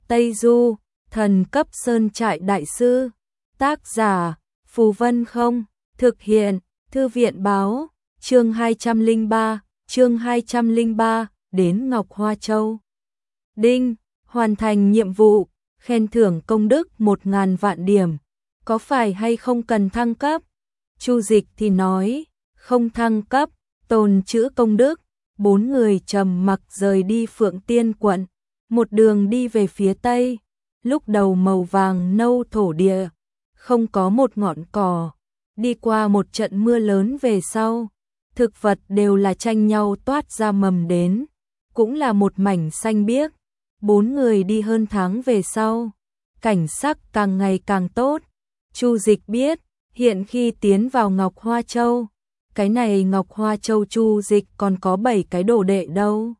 Tây Du, thần cấp sơn trại đại sư. Tác giả, Phù Vân không, thực hiện, Thư viện báo, chương 203, đến Ngọc Hoa Châu. Đinh, hoàn thành nhiệm vụ, khen thưởng công đức 1.000 vạn điểm, có phải hay không cần thăng cấp? Chu Dịch thì nói, không thăng cấp, tồn trữ công đức. 4 người trầm mặc rời đi Phượng Tiên quận, một đường đi về phía tây, lúc đầu màu vàng nâu thổ địa, không có một ngọn cỏ, đi qua một trận mưa lớn về sau, thực vật đều là tranh nhau toát ra mầm đến, cũng là một mảnh xanh biếc. 4 người đi hơn tháng về sau, cảnh sắc càng ngày càng tốt. Chu Dịch biết, hiện khi tiến vào Ngọc Hoa Châu, cái này Ngọc Hoa Châu Chu Dịch còn có 7 cái đồ đệ đâu.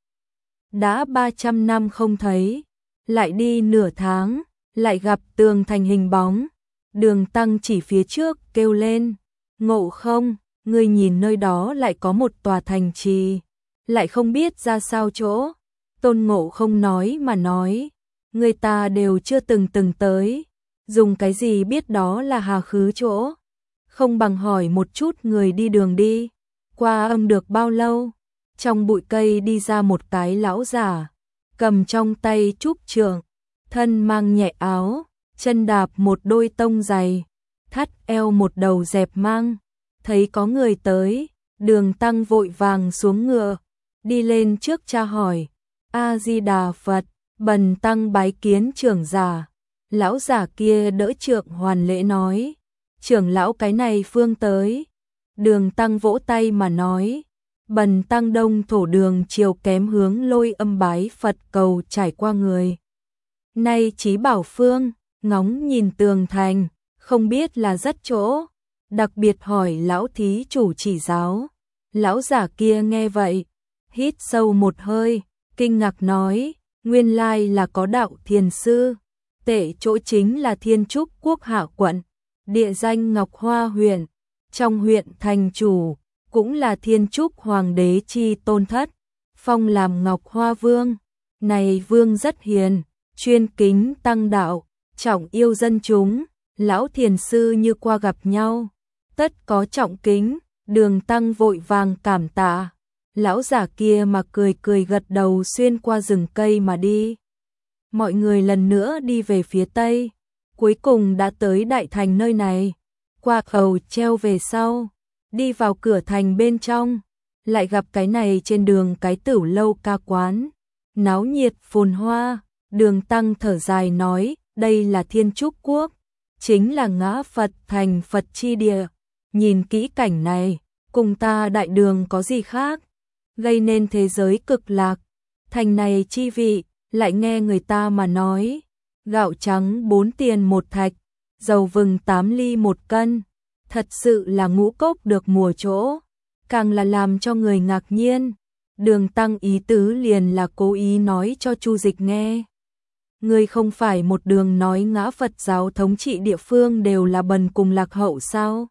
Đã 300 năm không thấy, lại đi nửa tháng, lại gặp tường thành hình bóng. Đường Tăng chỉ phía trước kêu lên, Ngộ không, ngươi nhìn nơi đó lại có một tòa thành trì, lại không biết ra sao chỗ. Tôn Ngộ không nói mà nói, người ta đều chưa từng tới, dùng cái gì biết đó là hà khứ chỗ, không bằng hỏi một chút người đi đường đi. Qua âm được bao lâu, trong bụi cây đi ra một cái lão giả, cầm trong tay trúc trượng, thân mang nhẹ áo, chân đạp một đôi tông giày, thắt eo một đầu dẹp mang. Thấy có người tới, Đường Tăng vội vàng xuống ngựa, đi lên trước tra hỏi, A Di Đà Phật, bần tăng bái kiến trưởng giả. Lão giả kia đỡ trượng hoàn lễ nói, trưởng lão cái này phương tới. Đường Tăng vỗ tay mà nói, bần tăng đông thổ đường chiều kém hướng Lôi Âm bái Phật cầu trải qua người. Nay chí bảo phương, ngóng nhìn tường thành, không biết là rất chỗ, đặc biệt hỏi lão thí chủ chỉ giáo. Lão giả kia nghe vậy, hít sâu một hơi, kinh ngạc nói, nguyên lai là có đạo thiền sư, tệ chỗ chính là Thiên Trúc Quốc Hạ quận, địa danh Ngọc Hoa huyện, trong huyện thành chủ, cũng là Thiên Trúc Hoàng đế chi tôn thất, phong làm Ngọc Hoa Vương. Này vương rất hiền, chuyên kính tăng đạo, trọng yêu dân chúng, lão thiền sư như qua gặp nhau, tất có trọng kính. Đường Tăng vội vàng cảm tạ. Lão giả kia mà cười cười gật đầu xuyên qua rừng cây mà đi. Mọi người lần nữa đi về phía tây, cuối cùng đã tới đại thành nơi này. Qua cầu treo về sau, đi vào cửa thành bên trong, lại gặp cái này trên đường cái Tửu Lâu ca quán, náo nhiệt phồn hoa. Đường Tăng thở dài nói, đây là Thiên Trúc Quốc, chính là ngã Phật thành Phật chi địa. Nhìn kỹ cảnh này, cùng ta đại đường có gì khác, gây nên thế giới cực lạc. Thành này chi vị, lại nghe người ta mà nói, gạo trắng 4 tiền 1 thạch, dầu vừng 8 ly 1 cân, thật sự là ngũ cốc được mùa chỗ, càng là làm cho người ngạc nhiên. Đường Tăng ý tứ liền là cố ý nói cho Chu Dịch nghe. Ngươi không phải một đường nói ngã Phật giáo thống trị địa phương đều là bần cùng lạc hậu sao?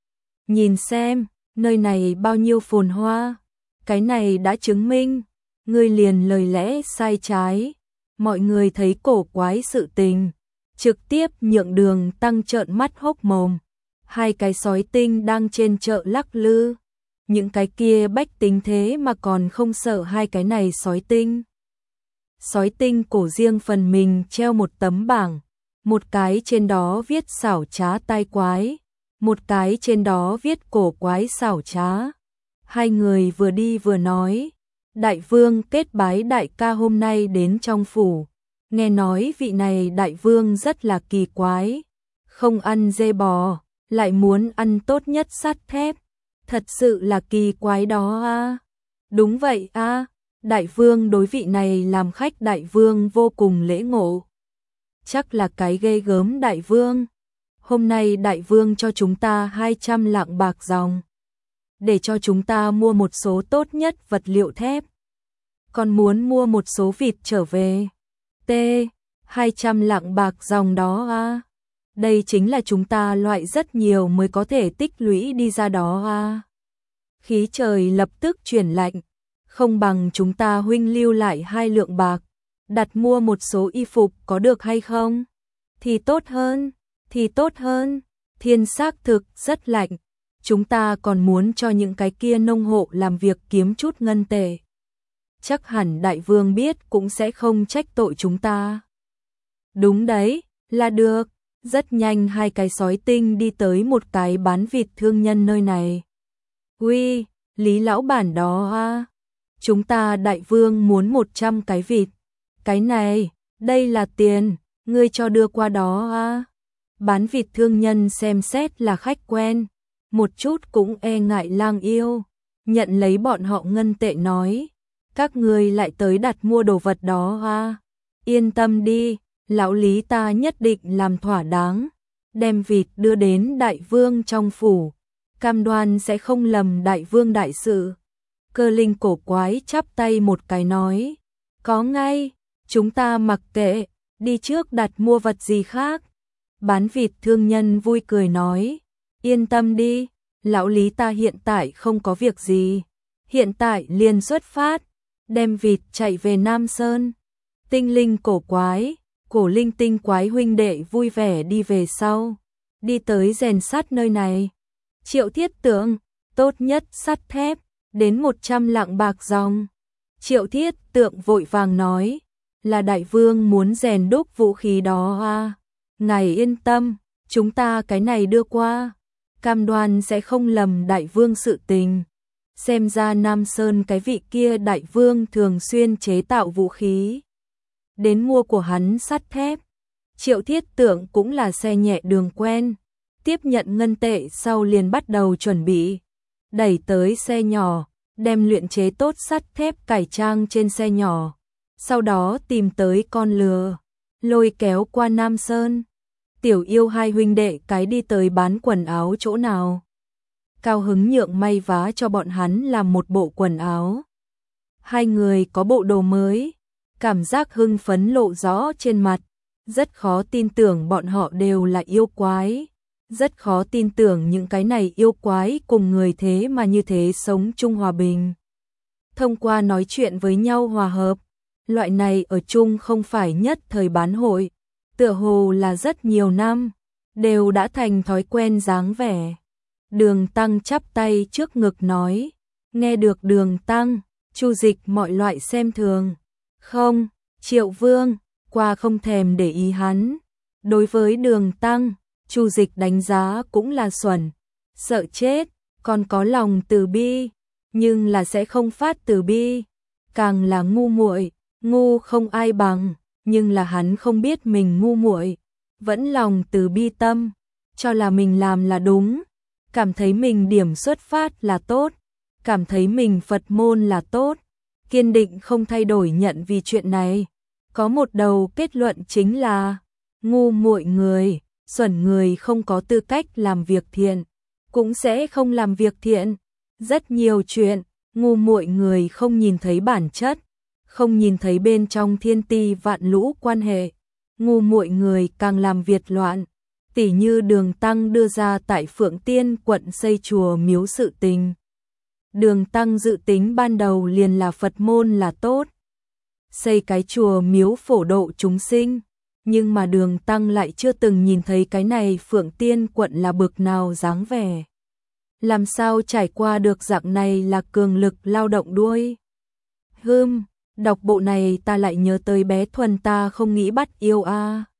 Nhìn xem, nơi này bao nhiêu phồn hoa, cái này đã chứng minh, ngươi liền lời lẽ sai trái. Mọi người thấy cổ quái sự tình, trực tiếp nhượng Đường Tăng trợn mắt hốc mồm. 2 cái sói tinh đang trên chợ lắc lư, những cái kia bách tính thế mà còn không sợ 2 cái này sói tinh. Sói tinh cổ riêng phần mình treo một tấm bảng, một cái trên đó viết xảo trá tai quái, một cái trên đó viết cổ quái xảo trá. 2 người vừa đi vừa nói, đại vương kết bái đại ca hôm nay đến trong phủ, nghe nói vị này đại vương rất là kỳ quái, không ăn dê bò, lại muốn ăn tốt nhất sắt thép, thật sự là kỳ quái đó a. Đúng vậy a, đại vương đối vị này làm khách đại vương vô cùng lễ ngộ. Chắc là cái ghê gớm đại vương. Hôm nay đại vương cho chúng ta 200 lạng bạc dòng, để cho chúng ta mua một số tốt nhất vật liệu thép. Còn muốn mua một số vịt trở về. T. 200 lạng bạc dòng đó a. Đây chính là chúng ta loại rất nhiều mới có thể tích lũy đi ra đó a. Khí trời lập tức chuyển lạnh, không bằng chúng ta huynh lưu lại 2 lượng bạc, đặt mua một số y phục có được hay không? Thì tốt hơn, thiên xác thực rất lạnh, chúng ta còn muốn cho những cái kia nông hộ làm việc kiếm chút ngân tệ. Chắc hẳn đại vương biết cũng sẽ không trách tội chúng ta. Đúng đấy, là được. Rất nhanh hai cái sói tinh đi tới một cái bán vịt thương nhân nơi này. Uy, Lý lão bản đó à? Chúng ta đại vương muốn 100 cái vịt. Cái này, đây là tiền, ngươi cho đưa qua đó à? Bán vịt thương nhân xem xét là khách quen, một chút cũng e ngại lang yêu, nhận lấy bọn họ ngân tệ nói, các ngươi lại tới đặt mua đồ vật đó à? Yên tâm đi, lão Lý ta nhất định làm thỏa đáng, đem vịt đưa đến đại vương trong phủ, cam đoan sẽ không lầm đại vương đại sự. Cơ linh cổ quái chắp tay một cái nói, có ngay, chúng ta mặc kệ, đi trước đặt mua vật gì khác. Bán vịt thương nhân vui cười nói, yên tâm đi, lão Lý ta hiện tại không có việc gì, hiện tại liền xuất phát, đem vịt chạy về Nam Sơn. Tinh linh cổ quái, cổ linh tinh quái huynh đệ vui vẻ đi về sau, đi tới rèn sắt nơi này. Triệu Thiết Tượng, tốt nhất sắt thép, đến 100 lạng bạc dòng. Triệu Thiết Tượng vội vàng nói, là đại vương muốn rèn đúc vũ khí đó à? Ngài yên tâm, chúng ta cái này đưa qua, cam đoan sẽ không lầm đại vương sự tình. Xem ra Nam Sơn cái vị kia đại vương thường xuyên chế tạo vũ khí, đến mua của hắn sắt thép. Triệu Thiết Tượng cũng là xe nhẹ đường quen, tiếp nhận ngân tệ sau liền bắt đầu chuẩn bị, đẩy tới xe nhỏ, đem luyện chế tốt sắt thép cải trang trên xe nhỏ, sau đó tìm tới con lừa, lôi kéo qua Nam Sơn. Tiểu Yêu hai huynh đệ cái đi tới bán quần áo chỗ nào, cao hứng nhượng may vá cho bọn hắn làm một bộ quần áo. Hai người có bộ đồ mới, cảm giác hưng phấn lộ rõ trên mặt, rất khó tin tưởng bọn họ đều là yêu quái, rất khó tin tưởng những cái này yêu quái cùng người thế mà như thế sống chung hòa bình. Thông qua nói chuyện với nhau hòa hợp, loại này ở chung không phải nhất thời bán hội, tựa hồ là rất nhiều năm, đều đã thành thói quen dáng vẻ. Đường Tăng chắp tay trước ngực nói, nghe được Đường Tăng, Chu Dịch mọi loại xem thường. Không, Triệu Vương, qua không thèm để ý hắn. Đối với Đường Tăng, Chu Dịch đánh giá cũng là xuẩn, sợ chết, còn có lòng từ bi, nhưng là sẽ không phát từ bi, càng là ngu muội, ngu không ai bằng, nhưng là hắn không biết mình ngu muội, vẫn lòng từ bi tâm, cho là mình làm là đúng, cảm thấy mình điểm xuất phát là tốt, cảm thấy mình Phật môn là tốt, kiên định không thay đổi nhận vì chuyện này. Có một đầu kết luận chính là ngu muội người, xuẩn người không có tư cách làm việc thiện, cũng sẽ không làm việc thiện. Rất nhiều chuyện, ngu muội người không nhìn thấy bản chất, không nhìn thấy bên trong thiên ti vạn lũ quan hệ. Ngu muội người càng làm việc loạn, tỉ như Đường Tăng đưa ra tại Phượng Tiên quận xây chùa miếu sự tình. Đường Tăng dự tính ban đầu liền là Phật môn là tốt, xây cái chùa miếu phổ độ chúng sinh, nhưng mà Đường Tăng lại chưa từng nhìn thấy cái này Phượng Tiên quận là bực nào dáng vẻ. Làm sao trải qua được dạng này là cường lực lao động đuôi. Đọc bộ này ta lại nhớ tới bé Thuần ta không nghĩ bắt yêu a.